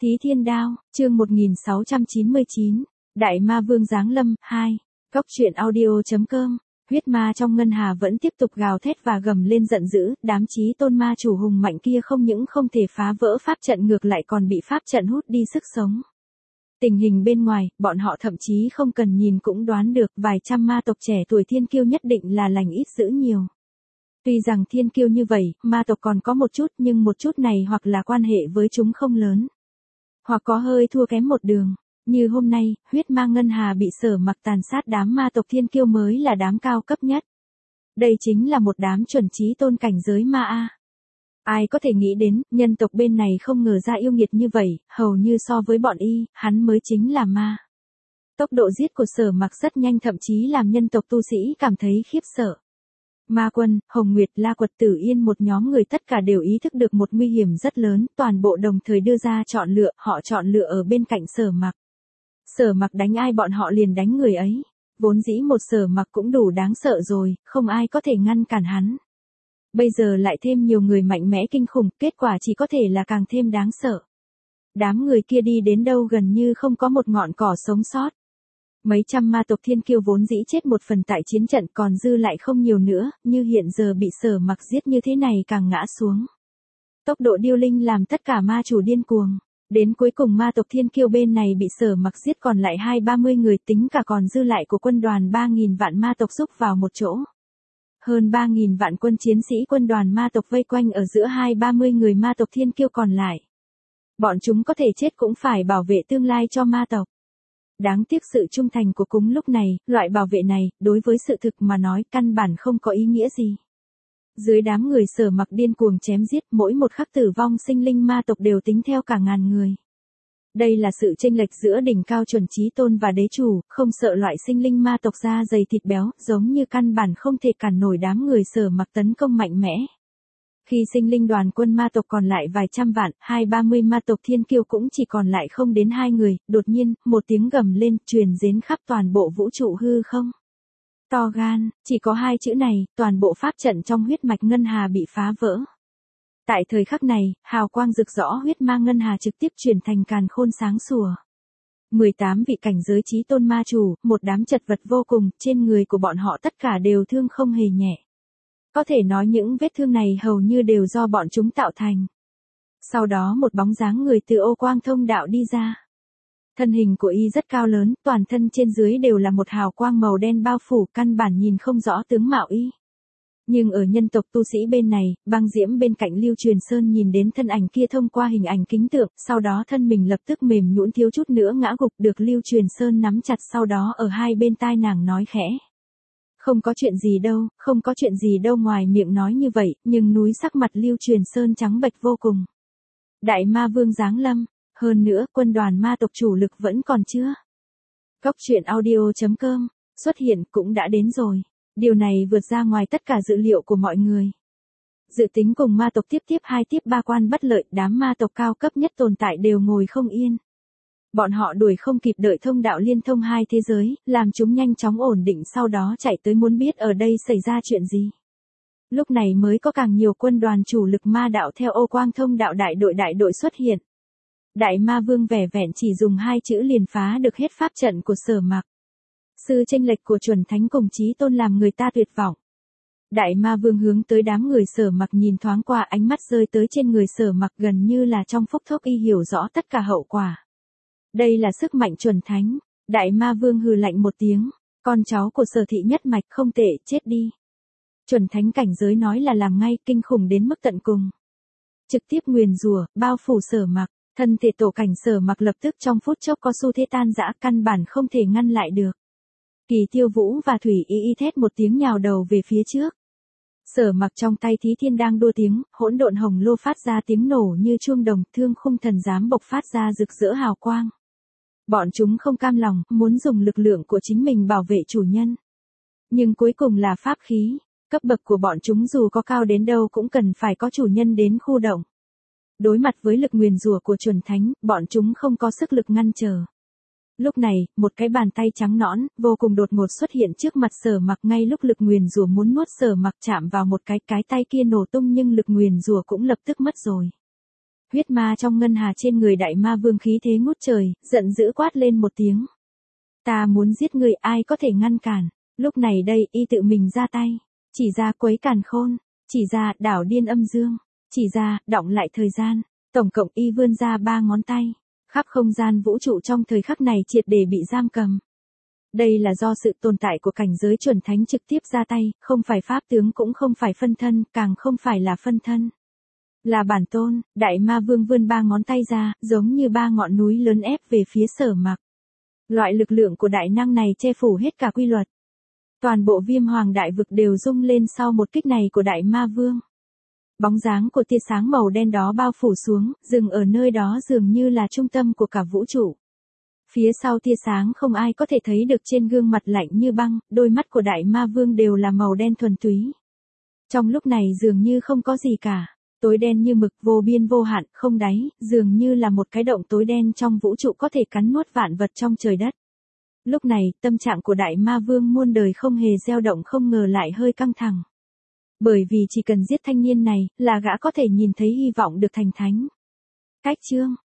Thí Thiên Đao, chương 1699, Đại Ma Vương giáng lâm, 2, Cốc truyện audio.com, huyết ma trong ngân hà vẫn tiếp tục gào thét và gầm lên giận dữ, đám chí tôn ma chủ hùng mạnh kia không những không thể phá vỡ pháp trận ngược lại còn bị pháp trận hút đi sức sống. Tình hình bên ngoài, bọn họ thậm chí không cần nhìn cũng đoán được vài trăm ma tộc trẻ tuổi thiên kiêu nhất định là lành ít dữ nhiều. Tuy rằng thiên kiêu như vậy, ma tộc còn có một chút nhưng một chút này hoặc là quan hệ với chúng không lớn. Hoặc có hơi thua kém một đường. Như hôm nay, huyết ma ngân hà bị Sở Mặc tàn sát đám ma tộc thiên kiêu mới là đám cao cấp nhất. Đây chính là một đám chuẩn chí tôn cảnh giới ma A. Ai có thể nghĩ đến, nhân tộc bên này không ngờ ra yêu nghiệt như vậy, hầu như so với bọn y, hắn mới chính là ma. Tốc độ giết của Sở Mặc rất nhanh thậm chí làm nhân tộc tu sĩ cảm thấy khiếp sợ. Ma Quân, Hồng Nguyệt, La Quật Tử Yên một nhóm người tất cả đều ý thức được một nguy hiểm rất lớn, toàn bộ đồng thời đưa ra chọn lựa, họ chọn lựa ở bên cạnh Sở Mặc. Sở Mặc đánh ai bọn họ liền đánh người ấy. Vốn dĩ một Sở Mặc cũng đủ đáng sợ rồi, không ai có thể ngăn cản hắn. Bây giờ lại thêm nhiều người mạnh mẽ kinh khủng, kết quả chỉ có thể là càng thêm đáng sợ. Đám người kia đi đến đâu gần như không có một ngọn cỏ sống sót. Mấy trăm ma tộc thiên kiêu vốn dĩ chết một phần tại chiến trận còn dư lại không nhiều nữa, như hiện giờ bị Sở Mặc giết như thế này càng ngã xuống. Tốc độ điêu linh làm tất cả ma chủ điên cuồng. Đến cuối cùng ma tộc thiên kiêu bên này bị Sở Mặc giết còn lại 20-30 người, tính cả còn dư lại của quân đoàn 3.000 vạn ma tộc xúc vào một chỗ. Hơn 3.000 vạn quân chiến sĩ quân đoàn ma tộc vây quanh ở giữa 20-30 người ma tộc thiên kiêu còn lại. Bọn chúng có thể chết cũng phải bảo vệ tương lai cho ma tộc. Đáng tiếc sự trung thành của cúng lúc này, loại bảo vệ này, đối với sự thực mà nói căn bản không có ý nghĩa gì. Dưới đám người Sở Mặc điên cuồng chém giết, mỗi một khắc tử vong sinh linh ma tộc đều tính theo cả ngàn người. Đây là sự chênh lệch giữa đỉnh cao chuẩn chí tôn và đế chủ, không sợ loại sinh linh ma tộc da dày thịt béo, giống như căn bản không thể cản nổi đám người Sở Mặc tấn công mạnh mẽ. Khi sinh linh đoàn quân ma tộc còn lại vài trăm vạn, 20-30 ma tộc thiên kiêu cũng chỉ còn lại không đến 2 người, đột nhiên, một tiếng gầm lên, truyền đến khắp toàn bộ vũ trụ hư không. To gan, chỉ có 2 chữ này, toàn bộ pháp trận trong huyết mạch ngân hà bị phá vỡ. Tại thời khắc này, hào quang rực rõ huyết ma ngân hà trực tiếp chuyển thành càn khôn sáng sủa. 18 vị cảnh giới chí tôn ma chủ, một đám chật vật vô cùng, trên người của bọn họ tất cả đều thương không hề nhẹ. Có thể nói những vết thương này hầu như đều do bọn chúng tạo thành. Sau đó một bóng dáng người từ ô quang thông đạo đi ra. Thân hình của y rất cao lớn, toàn thân trên dưới đều là một hào quang màu đen bao phủ, căn bản nhìn không rõ tướng mạo y. Nhưng ở nhân tộc tu sĩ bên này, Băng Diễm bên cạnh Lưu Truyền Sơn nhìn đến thân ảnh kia thông qua hình ảnh kính tượng, sau đó thân mình lập tức mềm nhũn thiếu chút nữa ngã gục, được Lưu Truyền Sơn nắm chặt sau đó ở hai bên tai nàng nói khẽ. Không có chuyện gì đâu, không có chuyện gì đâu, ngoài miệng nói như vậy, nhưng núi sắc mặt Lưu Truyền Sơn trắng bệch vô cùng. Đại Ma Vương giáng lâm, hơn nữa quân đoàn ma tộc chủ lực vẫn còn chưa. Cốc truyện audio.com, xuất hiện cũng đã đến rồi. Điều này vượt ra ngoài tất cả dự liệu của mọi người. Dự tính cùng ma tộc tiếp 3 quan bất lợi, đám ma tộc cao cấp nhất tồn tại đều ngồi không yên. Bọn họ đuổi không kịp đợi thông đạo liên thông 2 thế giới, làm chúng nhanh chóng ổn định sau đó chạy tới muốn biết ở đây xảy ra chuyện gì. Lúc này mới có càng nhiều quân đoàn chủ lực ma đạo theo ô quang thông đạo đại đội xuất hiện. Đại Ma Vương vẻ vẹn chỉ dùng 2 chữ liền phá được hết pháp trận của Sở Mặc. Sự chênh lệch của chuẩn thánh cùng chí tôn làm người ta tuyệt vọng. Đại Ma Vương hướng tới đám người Sở Mặc nhìn thoáng qua, ánh mắt rơi tới trên người Sở Mặc gần như là trong phút chốc y hiểu rõ tất cả hậu quả. Đây là sức mạnh chuẩn thánh. Đại Ma Vương hừ lạnh một tiếng, con cháu của Sở thị nhất mạch không tệ, chết đi. Chuẩn thánh cảnh giới nói là làm ngay, kinh khủng đến mức tận cùng. Trực tiếp nguyền rủa, bao phủ Sở Mặc, thân thể tổ cảnh Sở Mặc lập tức trong phút chốc có xu thế tan rã, căn bản không thể ngăn lại được. Kỳ Tiêu Vũ và Thủy Y Y thét một tiếng nhào đầu về phía trước. Sở Mặc trong tay Thí Thiên đang đua tiếng, hỗn độn hồng lô phát ra tiếng nổ như chuông đồng, thương khung thần giám bộc phát ra rực rỡ hào quang. Bọn chúng không cam lòng, muốn dùng lực lượng của chính mình bảo vệ chủ nhân. Nhưng cuối cùng là pháp khí, cấp bậc của bọn chúng dù có cao đến đâu cũng cần phải có chủ nhân đến khu động. Đối mặt với lực nguyền rủa của chuẩn thánh, bọn chúng không có sức lực ngăn trở. Lúc này, một cái bàn tay trắng nõn, vô cùng đột ngột xuất hiện trước mặt Sở Mặc, ngay lúc lực nguyền rủa muốn nuốt Sở Mặc chạm vào một cái tay kia nổ tung nhưng lực nguyền rủa cũng lập tức mất rồi. Huyết ma trong ngân hà trên người đại ma vương khí thế ngút trời, giận dữ quát lên một tiếng. Ta muốn giết ngươi, ai có thể ngăn cản. Lúc này đây y tự mình ra tay. Chỉ ra quấy càn khôn. Chỉ ra đảo điên âm dương. Chỉ ra đọng lại thời gian. Tổng cộng y vươn ra 3 ngón tay. Khắp không gian vũ trụ trong thời khắc này triệt để bị giam cầm. Đây là do sự tồn tại của cảnh giới chuẩn thánh trực tiếp ra tay, không phải pháp tướng cũng không phải phân thân, càng không phải là phân thân. Là bản tôn, đại ma vương vươn 3 ngón tay ra, giống như 3 ngọn núi lớn ép về phía Sở Mặc. Loại lực lượng của đại năng này che phủ hết cả quy luật. Toàn bộ Viêm Hoàng đại vực đều rung lên sau một kích này của đại ma vương. Bóng dáng của tia sáng màu đen đó bao phủ xuống, dừng ở nơi đó dường như là trung tâm của cả vũ trụ. Phía sau tia sáng không ai có thể thấy được, trên gương mặt lạnh như băng, đôi mắt của đại ma vương đều là màu đen thuần túy. Trong lúc này dường như không có gì cả, tối đen như mực, vô biên vô hạn, không đáy, dường như là một cái động tối đen trong vũ trụ có thể cắn nuốt vạn vật trong trời đất. Lúc này, tâm trạng của đại ma vương muôn đời không hề dao động, không ngờ lại hơi căng thẳng. Bởi vì chỉ cần giết thanh niên này, là gã có thể nhìn thấy hy vọng được thành thánh. Cách chương